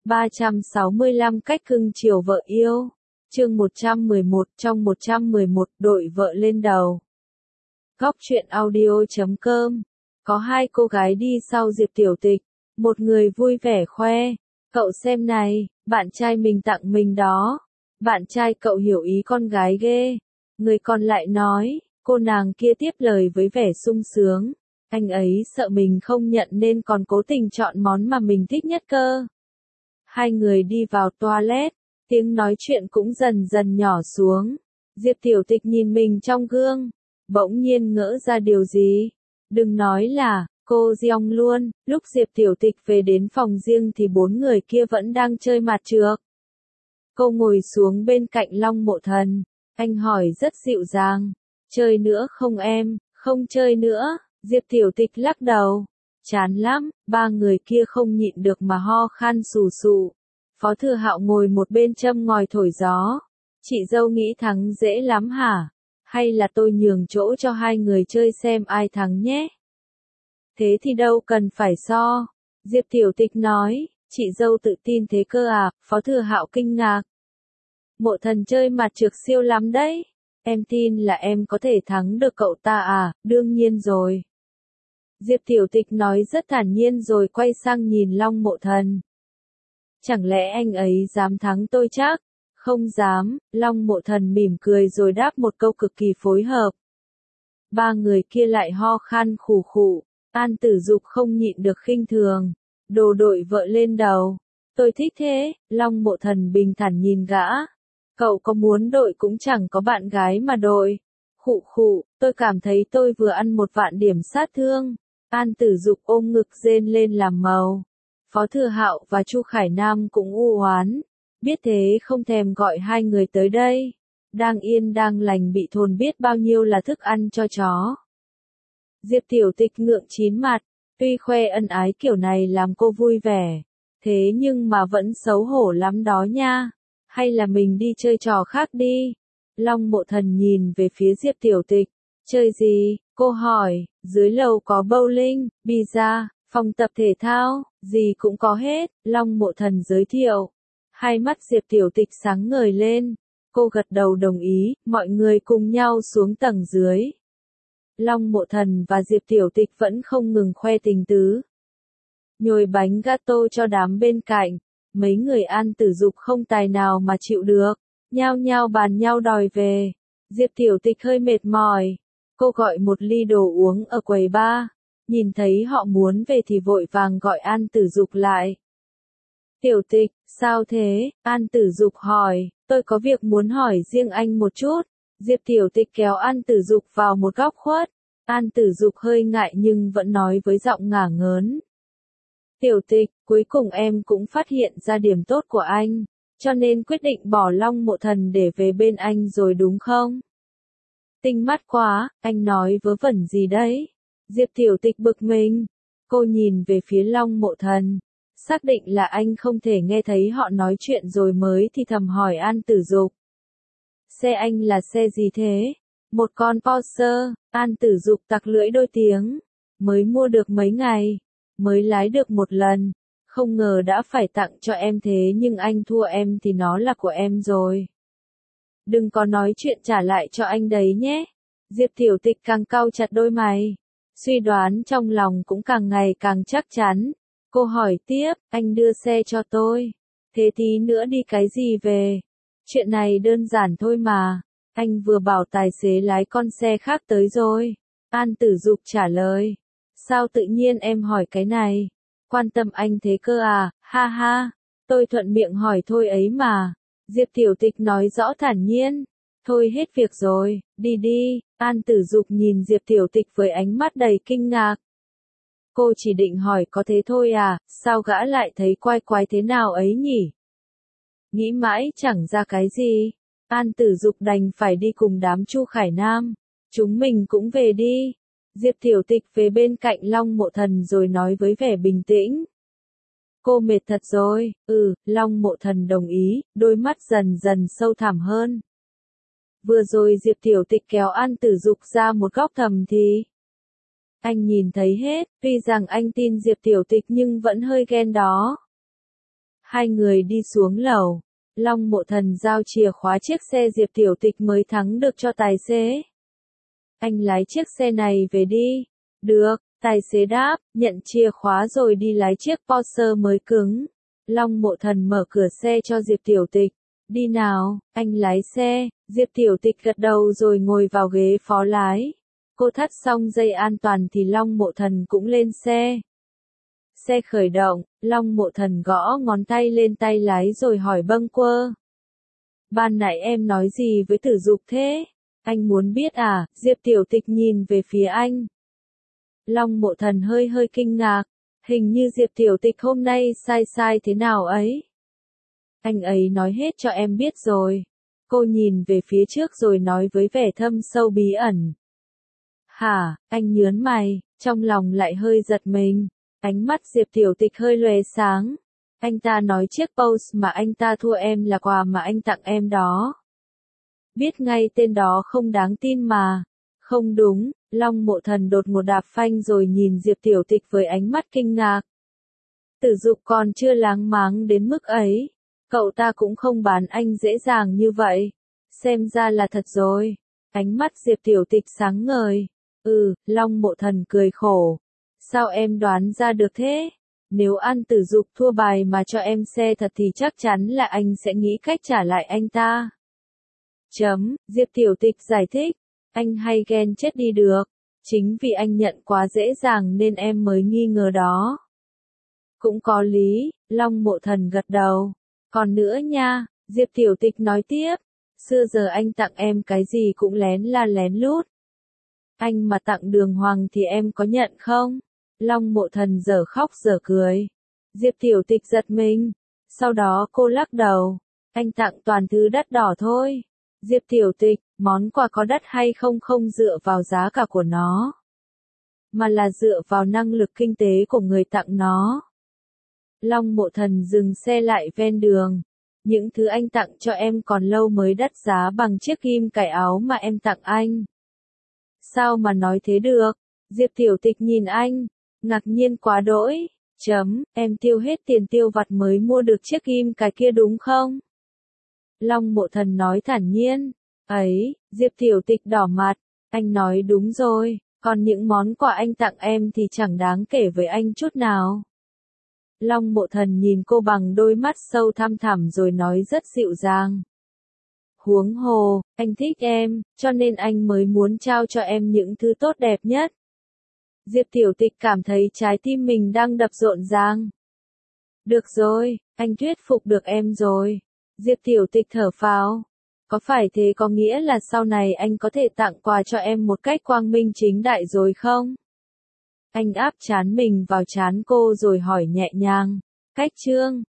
365 cách cưng chiều vợ yêu. Chương 111, trong 111, đội vợ lên đầu. Góc truyện audio.com. Có hai cô gái đi sau Diệp Tiểu Tịch, một người vui vẻ khoe, cậu xem này, bạn trai mình tặng mình đó. Bạn trai cậu hiểu ý con gái ghê. Người còn lại nói, cô nàng kia tiếp lời với vẻ sung sướng, anh ấy sợ mình không nhận nên còn cố tình chọn món mà mình thích nhất cơ. Hai người đi vào toilet, tiếng nói chuyện cũng dần dần nhỏ xuống. Diệp Tiểu Tịch nhìn mình trong gương, bỗng nhiên ngỡ ra điều gì. Đừng nói là, cô Jeong luôn, lúc Diệp Tiểu Tịch về đến phòng riêng thì bốn người kia vẫn đang chơi mặt trược. Cô ngồi xuống bên cạnh Long Mộ Thần, anh hỏi rất dịu dàng, chơi nữa không em? Không chơi nữa, Diệp Tiểu Tịch lắc đầu. Chán lắm, ba người kia không nhịn được mà ho khan sù sụ. Phó Thừa Hạo ngồi một bên châm ngòi thổi gió. Chị dâu nghĩ thắng dễ lắm hả? Hay là tôi nhường chỗ cho hai người chơi xem ai thắng nhé? Thế thì đâu cần phải so. Diệp Tiểu Tịch nói, chị dâu tự tin thế cơ à? Phó Thừa Hạo kinh ngạc. Mộ Thần chơi mặt trược siêu lắm đấy. Em tin là em có thể thắng được cậu ta à? Đương nhiên rồi. Diệp Tiểu Tịch nói rất thản nhiên rồi quay sang nhìn Long Mộ Thần. Chẳng lẽ anh ấy dám thắng tôi chắc? Không dám, Long Mộ Thần mỉm cười rồi đáp một câu cực kỳ phối hợp. Ba người kia lại ho khan khủ khụ, An Tử Dục không nhịn được khinh thường. Đồ đội vợ lên đầu. Tôi thích thế, Long Mộ Thần bình thản nhìn gã. Cậu có muốn đội cũng chẳng có bạn gái mà đội. Khụ khụ, tôi cảm thấy tôi vừa ăn một vạn điểm sát thương. An Tử Dục ôm ngực rên lên làm màu. Phó Thừa Hạo và Chu Khải Nam cũng u oán, biết thế không thèm gọi hai người tới đây. Đang yên đang lành bị thồn biết bao nhiêu là thức ăn cho chó. Diệp Tiểu Tịch ngượng chín mặt, tuy khoe ân ái kiểu này làm cô vui vẻ, thế nhưng mà vẫn xấu hổ lắm đó nha. Hay là mình đi chơi trò khác đi? Long Mộ Thần nhìn về phía Diệp Tiểu Tịch. Chơi gì? Cô hỏi. Dưới lầu có bowling, pizza, phòng tập thể thao, gì cũng có hết. Long Mộ Thần giới thiệu. Hai mắt Diệp Tiểu Tịch sáng ngời lên. Cô gật đầu đồng ý, mọi người cùng nhau xuống tầng dưới. Long Mộ Thần và Diệp Tiểu Tịch vẫn không ngừng khoe tình tứ. Nhồi bánh gato cho đám bên cạnh. Mấy người An Tử Dục không tài nào mà chịu được, nhao nhao bàn nhau đòi về. Diệp Tiểu Tịch hơi mệt mỏi. Cô gọi một ly đồ uống ở quầy bar. Nhìn thấy họ muốn về thì vội vàng gọi An Tử Dục lại. Tiểu Tịch, sao thế? An Tử Dục hỏi, tôi có việc muốn hỏi riêng anh một chút. Diệp Tiểu Tịch kéo An Tử Dục vào một góc khuất. An Tử Dục hơi ngại nhưng vẫn nói với giọng ngả ngớn. Tiểu Tịch, cuối cùng em cũng phát hiện ra điểm tốt của anh, cho nên quyết định bỏ Long Mộ Thần để về bên anh rồi đúng không? Tinh mắt quá, anh nói vớ vẩn gì đấy? Diệp Tiểu Tịch bực mình. Cô nhìn về phía Long Mộ Thần, xác định là anh không thể nghe thấy họ nói chuyện rồi mới thì thầm hỏi An Tử Dục. Xe anh là xe gì thế? Một con Porsche. An Tử Dục tặc lưỡi đôi tiếng. Mới mua được mấy ngày. Mới lái được một lần, không ngờ đã phải tặng cho em thế nhưng anh thua em thì nó là của em rồi. Đừng có nói chuyện trả lại cho anh đấy nhé. Diệp Tiểu Tịch càng cau chặt đôi mày, suy đoán trong lòng cũng càng ngày càng chắc chắn. Cô hỏi tiếp, anh đưa xe cho tôi, thế tí nữa đi cái gì về? Chuyện này đơn giản thôi mà, anh vừa bảo tài xế lái con xe khác tới rồi. An Tử Dục trả lời. Sao tự nhiên em hỏi cái này? Quan tâm anh thế cơ à? Ha ha, tôi thuận miệng hỏi thôi ấy mà. Diệp Tiểu Tịch nói rõ thản nhiên. Thôi hết việc rồi, đi đi. An Tử Dục nhìn Diệp Tiểu Tịch với ánh mắt đầy kinh ngạc. Cô chỉ định hỏi có thế thôi à, sao gã lại thấy quái quái thế nào ấy nhỉ? Nghĩ mãi chẳng ra cái gì. An Tử Dục đành phải đi cùng đám Chu Khải Nam. Chúng mình cũng về đi. Diệp Tiểu Tịch về bên cạnh Long Mộ Thần rồi nói với vẻ bình tĩnh. Cô mệt thật rồi. Long Mộ Thần đồng ý, đôi mắt dần dần sâu thẳm hơn. Vừa rồi Diệp Tiểu Tịch kéo An Tử Dục ra một góc thầm thì anh nhìn thấy hết, tuy rằng anh tin Diệp Tiểu Tịch nhưng vẫn hơi ghen đó. Hai người đi xuống lầu. Long Mộ Thần giao chìa khóa chiếc xe Diệp Tiểu Tịch mới thắng được cho tài xế. Anh lái chiếc xe này về đi. Được, tài xế đáp, nhận chìa khóa rồi đi lái chiếc Porsche mới cứng. Long Mộ Thần mở cửa xe cho Diệp Tiểu Tịch. Đi nào, anh lái xe. Diệp Tiểu Tịch gật đầu rồi ngồi vào ghế phó lái. Cô thắt xong dây an toàn thì Long Mộ Thần cũng lên xe. Xe khởi động, Long Mộ Thần gõ ngón tay lên tay lái rồi hỏi bâng quơ. Ban nãy em nói gì với Tử Dục thế? Anh muốn biết à? Diệp Tiểu Tịch nhìn về phía anh. Long Mộ Thần hơi kinh ngạc. Hình như Diệp Tiểu Tịch hôm nay sai thế nào ấy? Anh ấy nói hết cho em biết rồi. Cô nhìn về phía trước rồi nói với vẻ thâm sâu bí ẩn. Hả? Anh nhớn mày, trong lòng lại hơi giật mình. Ánh mắt Diệp Tiểu Tịch hơi lóe sáng. Anh ta nói chiếc Porsche mà anh ta thua em là quà mà anh tặng em đó. Biết ngay tên đó không đáng tin mà. Không đúng, Long Mộ Thần đột một đạp phanh rồi nhìn Diệp Tiểu Tịch với ánh mắt kinh ngạc. Tử Dục còn chưa láng máng đến mức ấy. Cậu ta cũng không bán anh dễ dàng như vậy. Xem ra là thật rồi. Ánh mắt Diệp Tiểu Tịch sáng ngời. Long Mộ Thần cười khổ. Sao em đoán ra được thế? Nếu An Tử Dục thua bài mà cho em xe thật thì chắc chắn là anh sẽ nghĩ cách trả lại anh ta. Diệp Tiểu Tịch giải thích. Anh hay ghen chết đi được. Chính vì anh nhận quá dễ dàng nên em mới nghi ngờ đó. Cũng có lý, Long Mộ Thần gật đầu. Còn nữa nha, Diệp Tiểu Tịch nói tiếp. Xưa giờ anh tặng em cái gì cũng lén la lén lút. Anh mà tặng Đường Hoàng thì em có nhận không? Long Mộ Thần dở khóc dở cười. Diệp Tiểu Tịch giật mình. Sau đó cô lắc đầu. Anh tặng toàn thứ đắt đỏ thôi. Diệp Tiểu Tịch, món quà có đắt hay không không dựa vào giá cả của nó. Mà là dựa vào năng lực kinh tế của người tặng nó. Long Mộ Thần dừng xe lại ven đường. Những thứ anh tặng cho em còn lâu mới đắt giá bằng chiếc ghim cài áo mà em tặng anh. Sao mà nói thế được? Diệp Tiểu Tịch nhìn anh, ngạc nhiên quá đỗi. Em tiêu hết tiền tiêu vặt mới mua được chiếc ghim cài kia đúng không? Long Mộ Thần nói thản nhiên. Ấy, Diệp Tiểu Tịch đỏ mặt. Anh nói đúng rồi, còn những món quà anh tặng em thì chẳng đáng kể với anh chút nào. Long Mộ Thần nhìn cô bằng đôi mắt sâu thăm thẳm rồi nói rất dịu dàng. Huống hồ, anh thích em, cho nên anh mới muốn trao cho em những thứ tốt đẹp nhất. Diệp Tiểu Tịch cảm thấy trái tim mình đang đập rộn ràng. Được rồi, anh thuyết phục được em rồi. Diệp Tiểu Tịch thở phào. Có phải thế có nghĩa là sau này anh có thể tặng quà cho em một cách quang minh chính đại rồi không? Anh áp trán mình vào trán cô rồi hỏi nhẹ nhàng. Cách chương